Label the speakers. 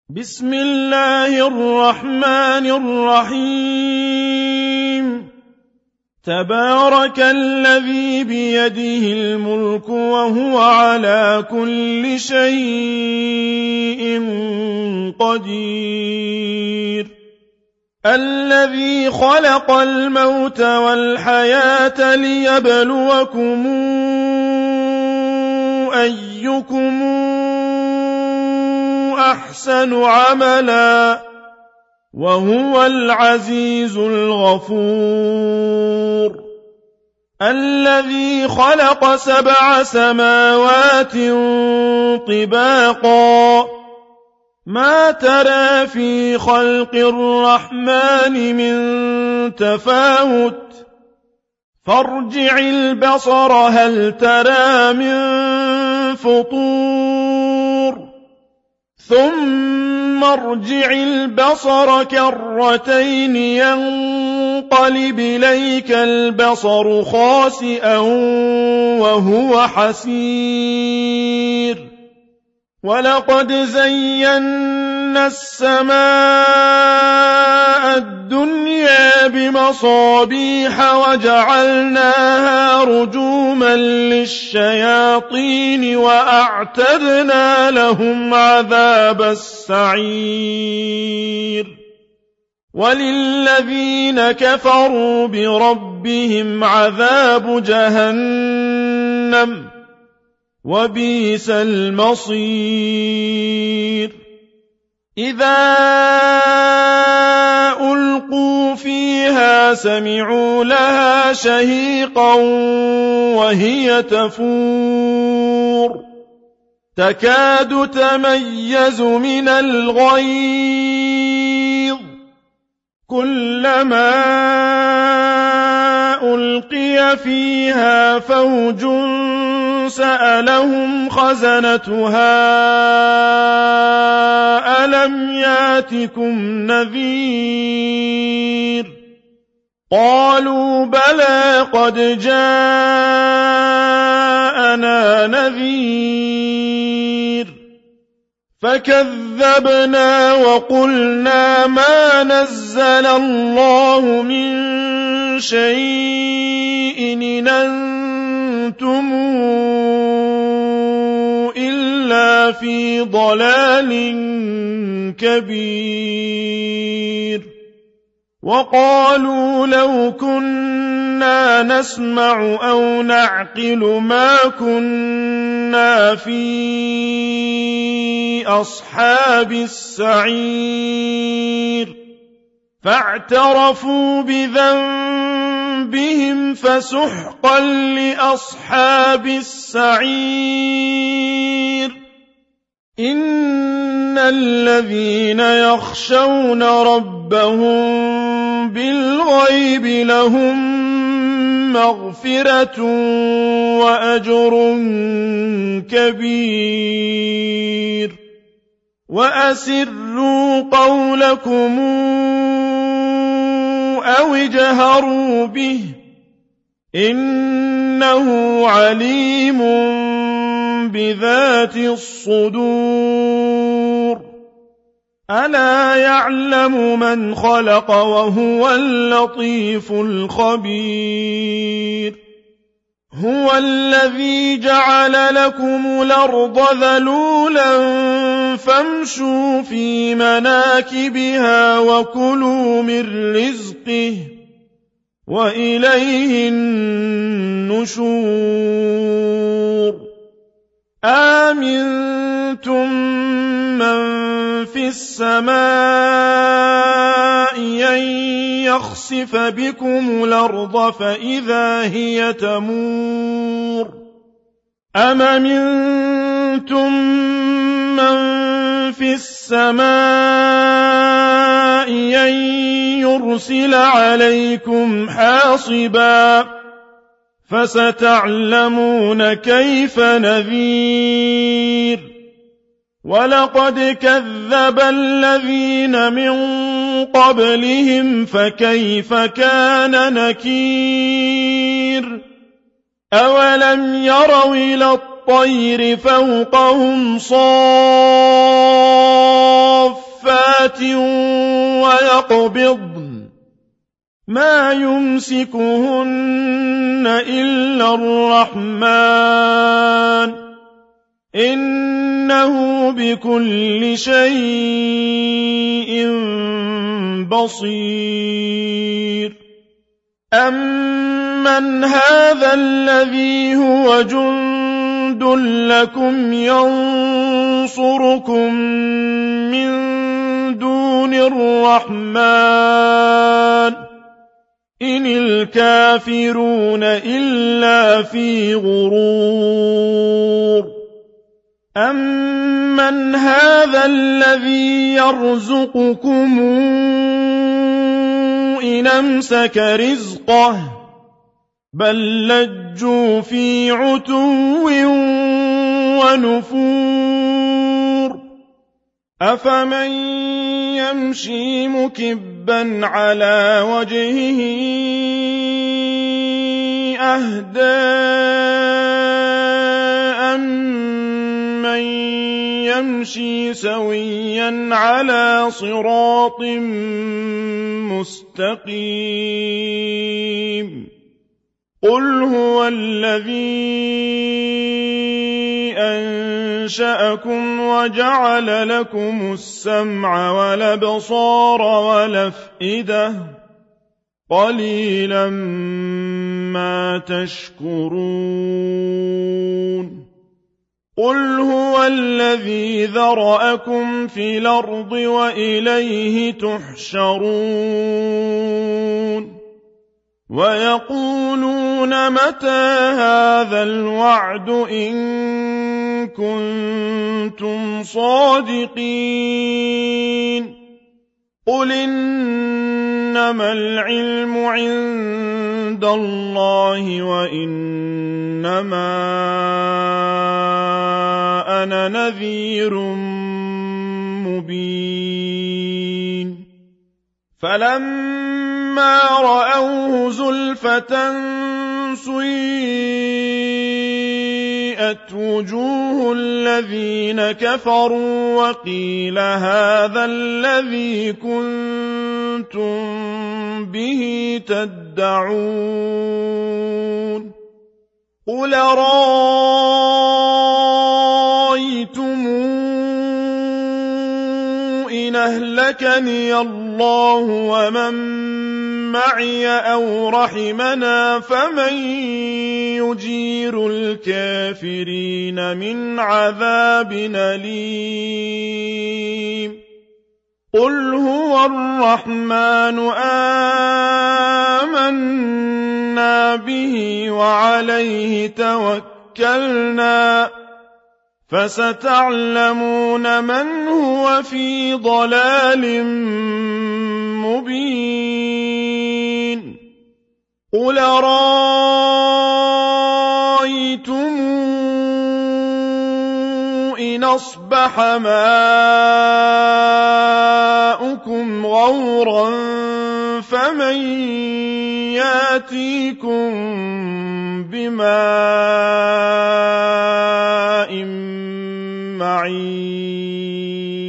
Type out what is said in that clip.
Speaker 1: بسم الله الرحمن الرحيم تبارك الذي بيده الملك وهو على كل شيء قدير الذي خلق الموت والحياة ليبلوكم أيكم أحسن عملا وهو العزيز الغفور الذي خلق 7 سماوات طباقا ما ترى في خلق الرحمن من تفاوت فارجع البصر هل ترى من فطور ثم ارجع البصر كرتين ينقلب إليك البصر خاسئا وهو حسير ولقد زينا السماء الدنيا بمصابيح وجعلناها رجوما للشياطين وأعتدنا لهم عذاب السعير وللذين كفروا بربهم عذاب جهنم وبئس المصير إذا ألقوا فيها سمعوا لها شهيقا وهي تفور تكاد تميز من الغيظ كلما ألقي فيها فوج سألهم خزنتها ألم ياتكم نذير قالوا بلى قد جاءنا نذير فكذبنا وقلنا ما نزل الله من شيء إن أنتم إلا في ضلال كبير وقالوا لو كنا نسمع أو نعقل ما كنا في أصحاب السعير فاعترفوا بذنبهم فسحقا لأصحاب السعير إن الذين يخشون ربهم بالغيب لهم مغفرة وأجر كبير وأسروا قولكم أو اجهروا به إنه عليم بذات الصدور ألا يعلم من خلق وهو اللطيف الخبير هو الذي جعل لكم الأرض ذلولا فامشوا في مناكبها وكلوا من رزقه وإليه النشور آمنتم من في السماء أن يخسف بكم الأرض فإذا هي تمور أم أمنتم من في السماء أن يرسل عليكم حاصبا فستعلمون كيف نذير ولقد كذب الذين من قبلهم فكيف كان نكير أولم يروا إلى الطير فوقهم صافات سماوات ويقبضن ما يمسكهن إلا الرحمن إنه بكل شيء بصير أمن هذا الذي هو جند لكم ينصركم من دون الرحمن إن الكافرون إلا في غرور أمن هذا الذي يرزقكم إن أمسك رزقه بل لجوا في عتو ونفور أفمن يمشي مكبا على وجهه أهدى أمن يمشي سويا على صراط مستقيم قل هو الذي أنشأكم وجعل لكم السمع والأبصار والأفئدة قليلا ما تشكرون قل هو الذي ذرأكم في الأرض وإليه تحشرون ويقولون متى هذا الوعد إن كنتم صادقين قل إنما العلم عند الله وإنما أنا نذير مبين فلما رأوه زلفة سيئت وجوه الذين كفروا وقيل هذا الذي كنتم به تدعون قل رأيتم إن أهلكني الله ومن معي أو رحمنا فمن يجير الكافرين من عذاب أليم قل هو الرحمن آمنا به وعليه توكلنا فستعلمون من هو في ضلال مبين قل رأيتم إن أصبح ماؤكم غورا فمن يأتيكم بماء معين